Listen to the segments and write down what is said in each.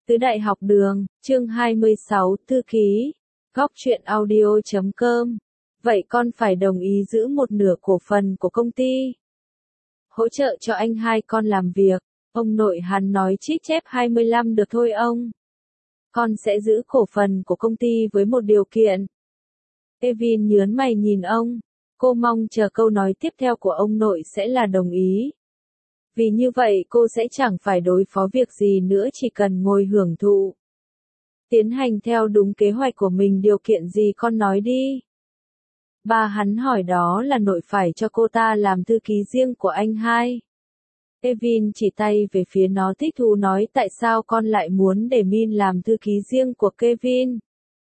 Tứ Đại Học Đường, chương 26, thư ký, góc truyện audio.com. Vậy con phải đồng ý giữ một nửa cổ phần của công ty. Hỗ trợ cho anh hai con làm việc. Ông nội hắn nói chít chép 25 được thôi ông. Con sẽ giữ cổ phần của công ty với một điều kiện. Kevin nhớn mày nhìn ông. Cô mong chờ câu nói tiếp theo của ông nội sẽ là đồng ý. Vì như vậy cô sẽ chẳng phải đối phó việc gì nữa, chỉ cần ngồi hưởng thụ. Tiến hành theo đúng kế hoạch của mình. Điều kiện gì con nói đi. Ba hắn hỏi. Đó là nội phải cho cô ta làm thư ký riêng của anh hai. Kevin chỉ tay về phía nó thích thú nói. Tại sao con lại muốn để Min làm thư ký riêng của Kevin?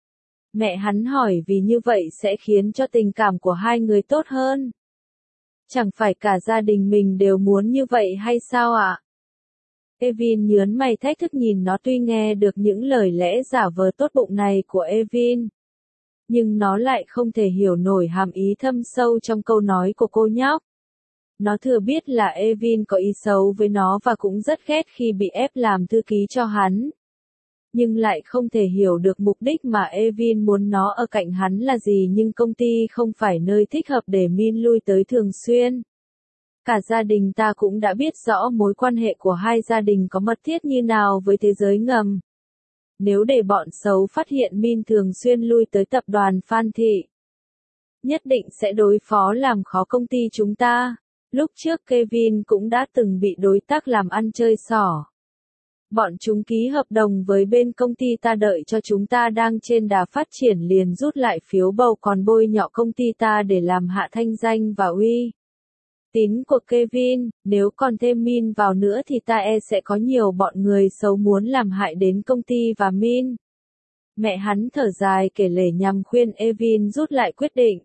Mẹ hắn hỏi. Vì như vậy sẽ khiến cho tình cảm của hai người tốt hơn. Chẳng phải cả gia đình mình đều muốn như vậy hay sao ạ? Kevin nhớn mày thách thức nhìn nó. Tuy nghe được những lời lẽ giả vờ tốt bụng này của Kevin, nhưng nó lại không thể hiểu nổi hàm ý thâm sâu trong câu nói của cô nhóc. Nó thừa biết là Kevin có ý xấu với nó và cũng rất ghét khi bị ép làm thư ký cho hắn. Nhưng lại không thể hiểu được mục đích mà Kevin muốn nó ở cạnh hắn là gì. Nhưng công ty không phải nơi thích hợp để Min lui tới thường xuyên. Cả gia đình ta cũng đã biết rõ mối quan hệ của hai gia đình có mật thiết như nào với thế giới ngầm. Nếu để bọn xấu phát hiện Min thường xuyên lui tới tập đoàn Phan Thị, nhất định sẽ đối phó làm khó công ty chúng ta. Lúc trước Kevin cũng đã từng bị đối tác làm ăn chơi xỏ. Bọn chúng ký hợp đồng với bên công ty ta, đợi cho chúng ta đang trên đà phát triển liền rút lại phiếu bầu, còn bôi nhọ công ty ta để làm hạ thanh danh và uy tín của Kevin. Nếu còn thêm Min vào nữa thì ta sẽ có nhiều bọn người xấu muốn làm hại đến công ty và Min. Mẹ hắn thở dài kể lể nhằm khuyên Kevin rút lại quyết định.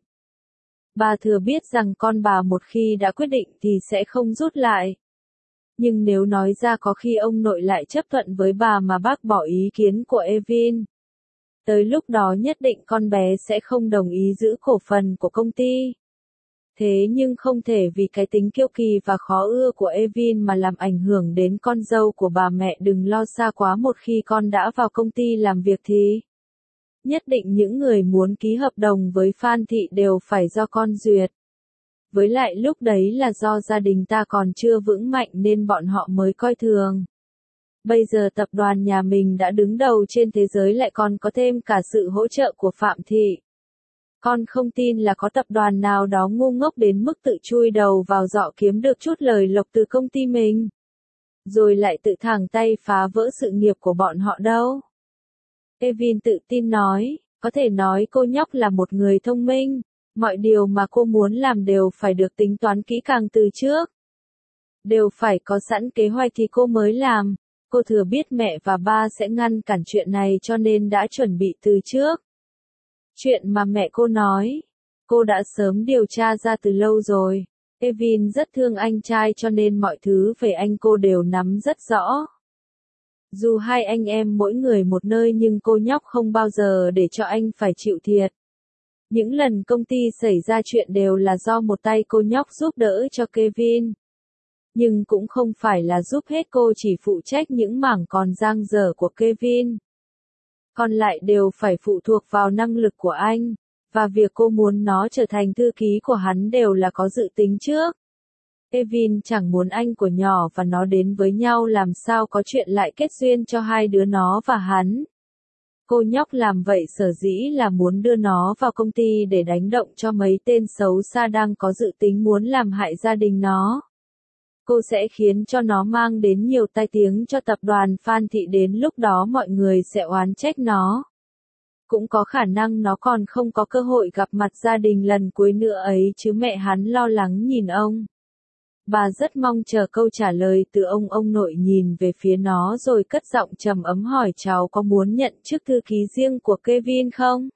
Bà thừa biết rằng con bà một khi đã quyết định thì sẽ không rút lại. Nhưng nếu nói ra có khi ông nội lại chấp thuận với bà mà bác bỏ ý kiến của Kevin. Tới lúc đó nhất định con bé sẽ không đồng ý giữ cổ phần của công ty. Thế nhưng không thể vì cái tính kiêu kỳ và khó ưa của Kevin mà làm ảnh hưởng đến con dâu của bà. Mẹ đừng lo xa quá, một khi con đã vào công ty làm việc thì nhất định những người muốn ký hợp đồng với Phan Thị đều phải do con duyệt. Với lại lúc đấy là do gia đình ta còn chưa vững mạnh nên bọn họ mới coi thường. Bây giờ tập đoàn nhà mình đã đứng đầu trên thế giới, lại còn có thêm cả sự hỗ trợ của Phạm Thị. Con không tin là có tập đoàn nào đó ngu ngốc đến mức tự chui đầu vào giỏ kiếm được chút lời lộc từ công ty mình, rồi lại tự thẳng tay phá vỡ sự nghiệp của bọn họ đâu. Kevin tự tin nói. Có thể nói cô nhóc là một người thông minh. Mọi điều mà cô muốn làm đều phải được tính toán kỹ càng từ trước. Đều phải có sẵn kế hoạch thì cô mới làm. Cô thừa biết mẹ và ba sẽ ngăn cản chuyện này cho nên đã chuẩn bị từ trước. Chuyện mà mẹ cô nói, cô đã sớm điều tra ra từ lâu rồi. Kevin rất thương anh trai cho nên mọi thứ về anh cô đều nắm rất rõ. Dù hai anh em mỗi người một nơi nhưng cô nhóc không bao giờ để cho anh phải chịu thiệt. Những lần công ty xảy ra chuyện đều là do một tay cô nhóc giúp đỡ cho Kevin. Nhưng cũng không phải là giúp hết, cô chỉ phụ trách những mảng còn dang dở của Kevin. Còn lại đều phải phụ thuộc vào năng lực của anh, và việc cô muốn nó trở thành thư ký của hắn đều là có dự tính trước. Kevin chẳng muốn anh của nhỏ và nó đến với nhau, làm sao có chuyện lại kết duyên cho hai đứa nó và hắn. Cô nhóc làm vậy sở dĩ là muốn đưa nó vào công ty để đánh động cho mấy tên xấu xa đang có dự tính muốn làm hại gia đình nó. Cô sẽ khiến cho nó mang đến nhiều tai tiếng cho tập đoàn Phan Thị, đến lúc đó mọi người sẽ oán trách nó. Cũng có khả năng nó còn không có cơ hội gặp mặt gia đình lần cuối nữa ấy chứ. Mẹ hắn lo lắng nhìn ông. Bà rất mong chờ câu trả lời từ ông. Ông nội nhìn về phía nó rồi cất giọng trầm ấm hỏi. Cháu có muốn nhận chức thư ký riêng của Kevin không?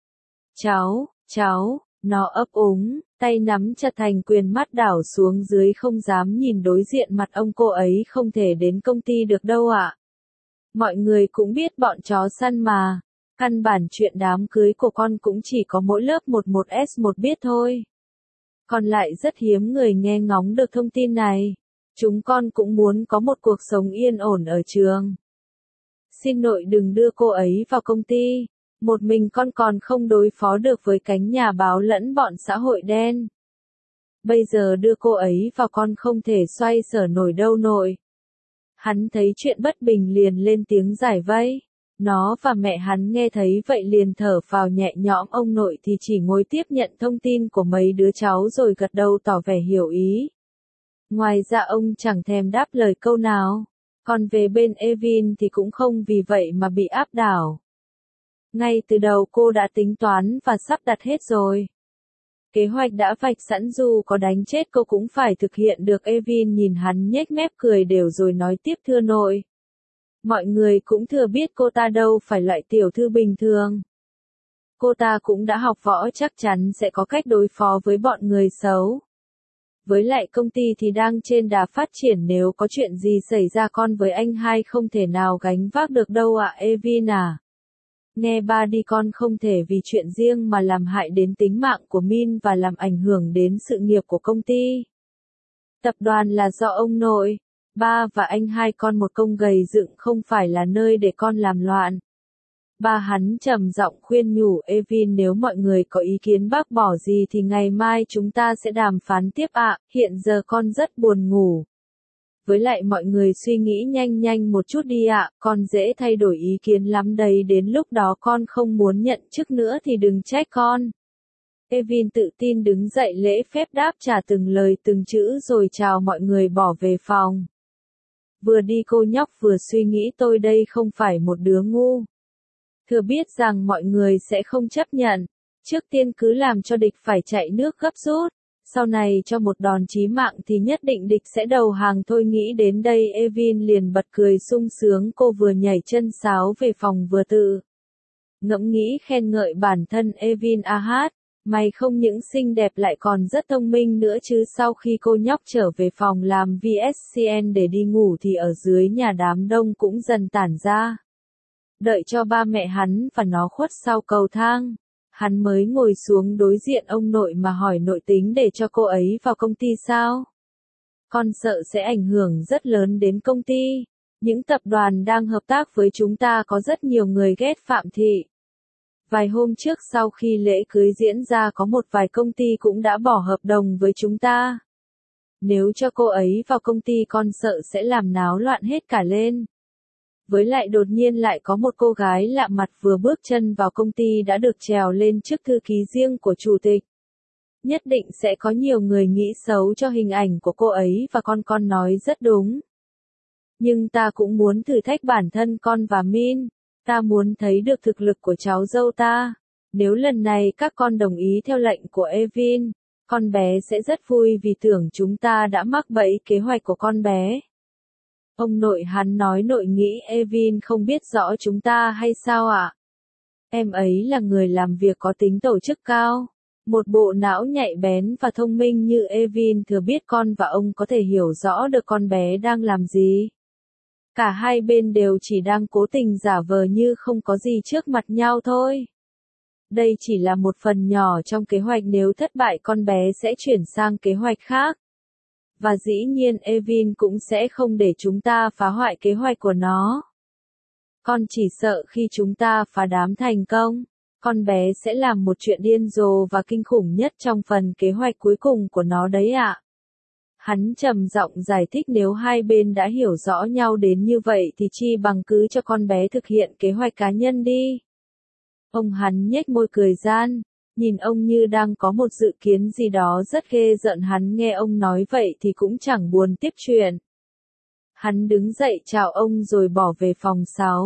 Cháu, nó ấp úng, tay nắm chặt thành quyền, mắt đảo xuống dưới không dám nhìn đối diện mặt ông. Cô ấy không thể đến công ty được đâu ạ. Mọi người cũng biết bọn chó săn mà. Căn bản chuyện đám cưới của con cũng chỉ có mỗi lớp 11S1 biết thôi. Còn lại rất hiếm người nghe ngóng được thông tin này. Chúng con cũng muốn có một cuộc sống yên ổn ở trường. xin nội đừng đưa cô ấy vào công ty. Một mình con còn không đối phó được với cánh nhà báo lẫn bọn xã hội đen. Bây giờ đưa cô ấy vào con không thể xoay sở nổi đâu nội. Hắn thấy chuyện bất bình liền lên tiếng giải vây. Nó và mẹ hắn nghe thấy vậy liền thở phào nhẹ nhõm, ông nội thì chỉ ngồi tiếp nhận thông tin của mấy đứa cháu rồi gật đầu tỏ vẻ hiểu ý. Ngoài ra ông chẳng thèm đáp lời câu nào. Còn về bên Evin thì cũng không vì vậy mà bị áp đảo. Ngay từ đầu cô đã tính toán và sắp đặt hết rồi. Kế hoạch đã vạch sẵn, dù có đánh chết cô cũng phải thực hiện được. Evin nhìn hắn nhếch mép cười đều rồi nói tiếp, thưa nội. Mọi người cũng thừa biết cô ta đâu phải loại tiểu thư bình thường. Cô ta cũng đã học võ, chắc chắn sẽ có cách đối phó với bọn người xấu. Với lại công ty thì đang trên đà phát triển, nếu có chuyện gì xảy ra con với anh hai không thể nào gánh vác được đâu ạ. Evin à. Nghe ba đi, con không thể vì chuyện riêng mà làm hại đến tính mạng của Min và làm ảnh hưởng đến sự nghiệp của công ty. Tập đoàn là do ông nội, ba và anh hai con một công gầy dựng, không phải là nơi để con làm loạn. Ba hắn trầm giọng khuyên nhủ, Evin, nếu mọi người có ý kiến bác bỏ gì thì ngày mai chúng ta sẽ đàm phán tiếp ạ, hiện giờ con rất buồn ngủ. Với lại mọi người suy nghĩ nhanh nhanh một chút đi ạ, con dễ thay đổi ý kiến lắm đấy, đến lúc đó con không muốn nhận chức nữa thì đừng trách con. Evin tự tin đứng dậy lễ phép đáp trả từng lời từng chữ rồi chào mọi người bỏ về phòng. Vừa đi cô nhóc vừa suy nghĩ, tôi đây không phải một đứa ngu. Thừa biết rằng mọi người sẽ không chấp nhận. Trước tiên cứ làm cho địch phải chạy nước gấp rút. Sau này cho một đòn chí mạng thì nhất định địch sẽ đầu hàng thôi. Nghĩ đến đây Evin liền bật cười sung sướng, cô vừa nhảy chân sáo về phòng vừa tự ngẫm nghĩ khen ngợi bản thân. Evin a hát, mày không những xinh đẹp lại còn rất thông minh nữa chứ. Sau khi cô nhóc trở về phòng làm VSCN để đi ngủ thì ở dưới nhà đám đông cũng dần tản ra. Đợi cho ba mẹ hắn và nó khuất sau cầu thang, hắn mới ngồi xuống đối diện ông nội mà hỏi, nội tính để cho cô ấy vào công ty sao? Con sợ sẽ ảnh hưởng rất lớn đến công ty. Những tập đoàn đang hợp tác với chúng ta có rất nhiều người ghét Phạm Thị. Vài hôm trước sau khi lễ cưới diễn ra có một vài công ty cũng đã bỏ hợp đồng với chúng ta. Nếu cho cô ấy vào công ty con sợ sẽ làm náo loạn hết cả lên. Với lại đột nhiên lại có một cô gái lạ mặt vừa bước chân vào công ty đã được trèo lên chức thư ký riêng của chủ tịch. Nhất định sẽ có nhiều người nghĩ xấu cho hình ảnh của cô ấy và con nói rất đúng. Nhưng ta cũng muốn thử thách bản thân con và Min. Ta muốn thấy được thực lực của cháu dâu ta. Nếu lần này các con đồng ý theo lệnh của Evin, con bé sẽ rất vui vì tưởng chúng ta đã mắc bẫy kế hoạch của con bé. Ông nội hắn nói, nội nghĩ Evin không biết rõ chúng ta hay sao ạ? Em ấy là người làm việc có tính tổ chức cao. Một bộ não nhạy bén và thông minh như Evin thừa biết con và ông có thể hiểu rõ được con bé đang làm gì. Cả hai bên đều chỉ đang cố tình giả vờ như không có gì trước mặt nhau thôi. Đây chỉ là một phần nhỏ trong kế hoạch, nếu thất bại con bé sẽ chuyển sang kế hoạch khác. Và dĩ nhiên Evin cũng sẽ không để chúng ta phá hoại kế hoạch của nó. Con chỉ sợ khi chúng ta phá đám thành công, con bé sẽ làm một chuyện điên rồ và kinh khủng nhất trong phần kế hoạch cuối cùng của nó đấy ạ. Hắn trầm giọng giải thích, nếu hai bên đã hiểu rõ nhau đến như vậy thì chi bằng cứ cho con bé thực hiện kế hoạch cá nhân đi. Ông hắn nhếch môi cười gian, nhìn ông như đang có một dự kiến gì đó rất ghê rợn. Hắn nghe ông nói vậy thì cũng chẳng buồn tiếp chuyện. Hắn đứng dậy chào ông rồi bỏ về phòng.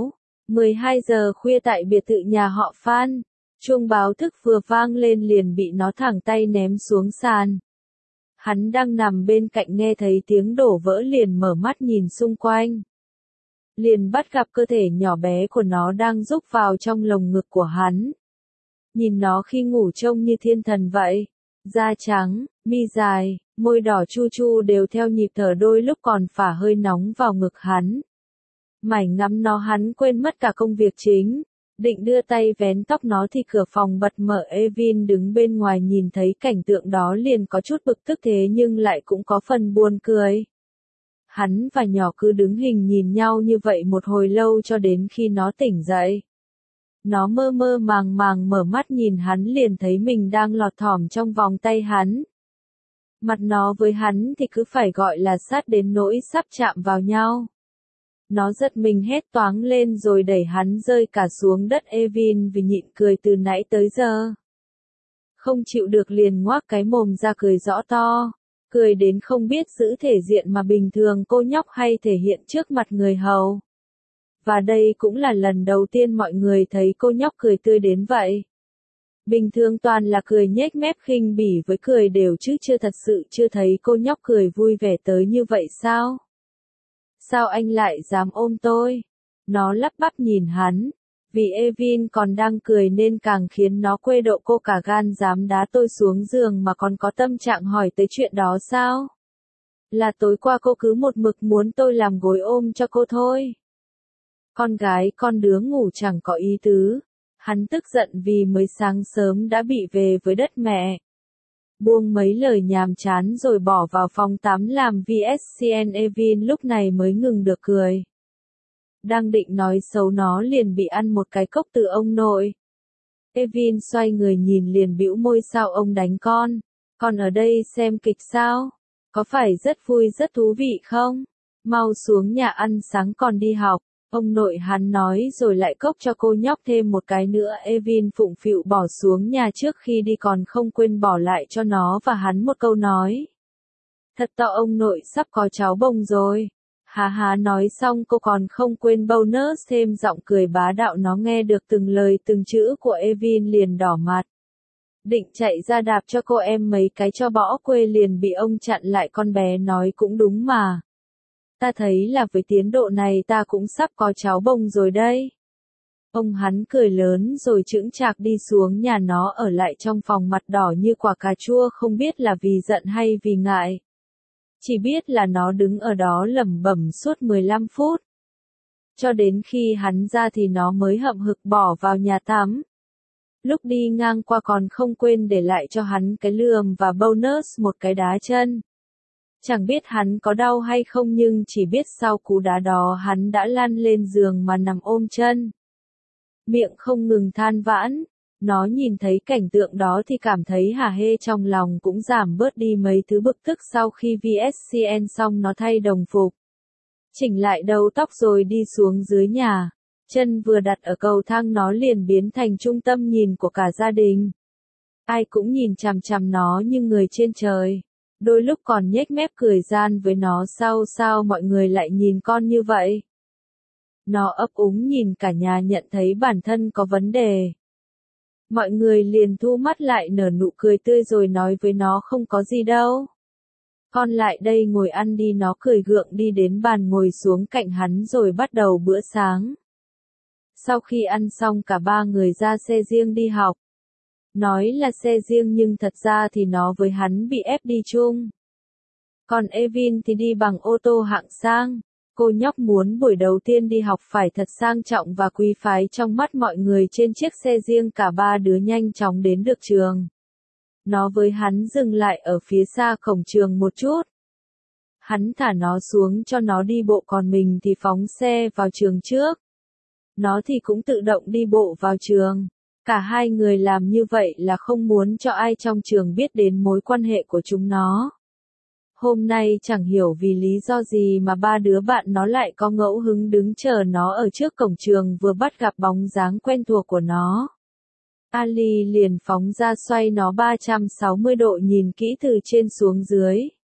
12 giờ khuya tại biệt thự nhà họ Phan, chuông báo thức vừa vang lên liền bị nó thẳng tay ném xuống sàn. Hắn đang nằm bên cạnh nghe thấy tiếng đổ vỡ liền mở mắt nhìn xung quanh. Liền bắt gặp cơ thể nhỏ bé của nó đang rúc vào trong lồng ngực của hắn. Nhìn nó khi ngủ trông như thiên thần vậy. Da trắng, mi dài, môi đỏ chu chu đều theo nhịp thở, đôi lúc còn phả hơi nóng vào ngực hắn. Mải ngắm nó hắn quên mất cả công việc chính. Định đưa tay vén tóc nó thì cửa phòng bật mở. Evin đứng bên ngoài nhìn thấy cảnh tượng đó liền có chút bực tức, thế nhưng lại cũng có phần buồn cười. Hắn và nhỏ cứ đứng hình nhìn nhau như vậy một hồi lâu cho đến khi nó tỉnh dậy. Nó mơ mơ màng màng mở mắt nhìn hắn liền thấy mình đang lọt thỏm trong vòng tay hắn. Mặt nó với hắn thì cứ phải gọi là sát đến nỗi sắp chạm vào nhau. Nó giật mình hét toáng lên rồi đẩy hắn rơi cả xuống đất. Evin vì nhịn cười từ nãy tới giờ. Không chịu được liền ngoác cái mồm ra cười rõ to. Cười đến không biết giữ thể diện mà bình thường cô nhóc hay thể hiện trước mặt người hầu. Và đây cũng là lần đầu tiên mọi người thấy cô nhóc cười tươi đến vậy. Bình thường toàn là cười nhếch mép khinh bỉ với cười đều chứ thật sự chưa thấy cô nhóc cười vui vẻ tới như vậy sao? Sao anh lại dám ôm tôi? Nó lắp bắp nhìn hắn. Vì Evin còn đang cười nên càng khiến nó quê độ cô cả gan dám đá tôi xuống giường mà còn có tâm trạng hỏi tới chuyện đó sao? Là tối qua cô cứ một mực muốn tôi làm gối ôm cho cô thôi. Con gái con đứa ngủ chẳng có ý tứ. Hắn tức giận vì mới sáng sớm đã bị về với đất mẹ. Buông mấy lời nhàm chán rồi bỏ vào phòng tắm làm VSCN. Evin lúc này mới ngừng được cười. Đang định nói xấu nó liền bị ăn một cái cốc từ ông nội. Evin xoay người nhìn liền bĩu môi sao ông đánh con. Con ở đây xem kịch sao? Có phải rất vui rất thú vị không? Mau xuống nhà ăn sáng còn đi học. Ông nội hắn nói rồi lại cốc cho cô nhóc thêm một cái nữa. Evin phụng phịu bỏ xuống nhà trước khi đi còn không quên bỏ lại cho nó và hắn một câu nói. Thật to ông nội sắp có cháu bồng rồi. Hà hà nói xong cô còn không quên bonus thêm giọng cười bá đạo. Nó nghe được từng lời từng chữ của Evin liền đỏ mặt. Định chạy ra đạp cho cô em mấy cái cho bỏ quê liền bị ông chặn lại. Con bé nói cũng đúng mà. Ta thấy là với tiến độ này ta cũng sắp có cháu bồng rồi đây. Ông hắn cười lớn rồi chững chạc đi xuống nhà nó ở lại trong phòng mặt đỏ như quả cà chua không biết là vì giận hay vì ngại. Chỉ biết là nó đứng ở đó lẩm bẩm suốt 15 phút. Cho đến khi hắn ra thì nó mới hậm hực bỏ vào nhà tắm. Lúc đi ngang qua còn không quên để lại cho hắn cái lườm và bonus một cái đá chân. Chẳng biết hắn có đau hay không nhưng chỉ biết sau cú đá đó hắn đã lăn lên giường mà nằm ôm chân. Miệng không ngừng than vãn. Nó nhìn thấy cảnh tượng đó thì cảm thấy hả hê trong lòng cũng giảm bớt đi mấy thứ bực tức sau khi VSCN xong nó thay đồng phục. Chỉnh lại đầu tóc rồi đi xuống dưới nhà. Chân vừa đặt ở cầu thang nó liền biến thành trung tâm nhìn của cả gia đình. Ai cũng nhìn chằm chằm nó như người trên trời. Đôi lúc còn nhếch mép cười gian với nó sao mọi người lại nhìn con như vậy. Nó ấp úng nhìn cả nhà nhận thấy bản thân có vấn đề. Mọi người liền thu mắt lại nở nụ cười tươi rồi nói với nó không có gì đâu. Con lại đây ngồi ăn đi. Nó cười gượng đi đến bàn ngồi xuống cạnh hắn rồi bắt đầu bữa sáng. Sau khi ăn xong cả ba người ra xe riêng đi học. Nói là xe riêng nhưng thật ra thì nó với hắn bị ép đi chung. Còn Evin thì đi bằng ô tô hạng sang. Cô nhóc muốn buổi đầu tiên đi học phải thật sang trọng và quý phái trong mắt mọi người trên chiếc xe riêng. Cả ba đứa nhanh chóng đến được trường. Nó với hắn dừng lại ở phía xa cổng trường một chút. Hắn thả nó xuống cho nó đi bộ còn mình thì phóng xe vào trường trước. Nó thì cũng tự động đi bộ vào trường. Cả hai người làm như vậy là không muốn cho ai trong trường biết đến mối quan hệ của chúng nó. Hôm nay chẳng hiểu vì lý do gì mà ba đứa bạn nó lại có ngẫu hứng đứng chờ nó ở trước cổng trường vừa bắt gặp bóng dáng quen thuộc của nó. Ali liền phóng ra xoay nó 360 độ nhìn kỹ từ trên xuống dưới.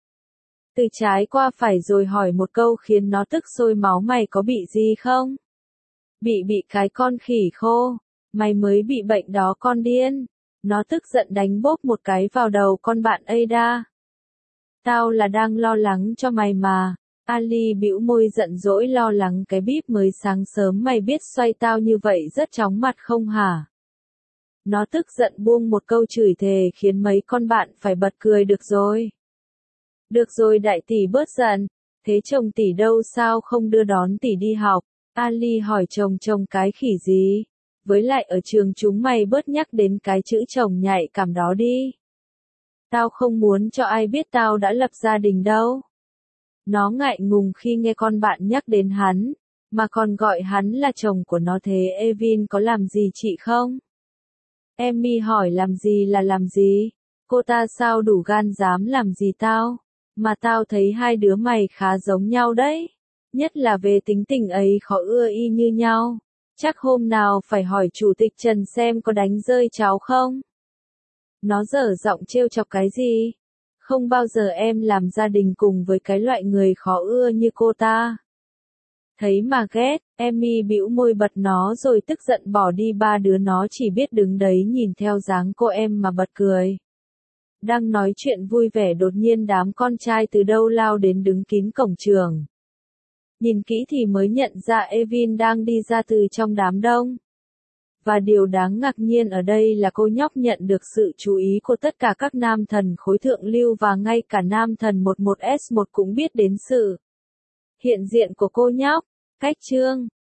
Từ trái qua phải rồi hỏi một câu khiến nó tức sôi máu. Mày có bị gì không? Bị cái con khỉ khô. Mày mới bị bệnh đó con điên. Nó tức giận đánh bốp một cái vào đầu con bạn Ada. Tao là đang lo lắng cho mày mà. Ali bĩu môi giận dỗi lo lắng cái bíp mới sáng sớm mày biết xoay tao như vậy rất chóng mặt không hả? Nó tức giận buông một câu chửi thề khiến mấy con bạn phải bật cười. Được rồi. Được rồi đại tỷ bớt giận. Thế chồng tỷ đâu sao không đưa đón tỷ đi học? Ali hỏi chồng cái khỉ gì? Với lại ở trường chúng mày bớt nhắc đến cái chữ chồng nhạy cảm đó đi. Tao không muốn cho ai biết tao đã lập gia đình đâu. Nó ngại ngùng khi nghe con bạn nhắc đến hắn, mà còn gọi hắn là chồng của nó thế. Evin có làm gì chị không? Amy hỏi làm gì là làm gì? Cô ta sao đủ gan dám làm gì tao? Mà tao thấy hai đứa mày khá giống nhau đấy. Nhất là về tính tình ấy khó ưa y như nhau. Chắc hôm nào phải hỏi chủ tịch Trần xem có đánh rơi cháu không? Nó dở giọng trêu chọc cái gì? Không bao giờ em làm gia đình cùng với cái loại người khó ưa như cô ta. Thấy mà ghét, Amy bĩu môi bật nó rồi tức giận bỏ đi. Ba đứa nó chỉ biết đứng đấy nhìn theo dáng cô em mà bật cười. Đang nói chuyện vui vẻ đột nhiên đám con trai từ đâu lao đến đứng kín cổng trường. Nhìn kỹ thì mới nhận ra Evin đang đi ra từ trong đám đông. Và điều đáng ngạc nhiên ở đây là cô nhóc nhận được sự chú ý của tất cả các nam thần khối thượng lưu và ngay cả nam thần 11S1 cũng biết đến sự hiện diện của cô nhóc. Cách chương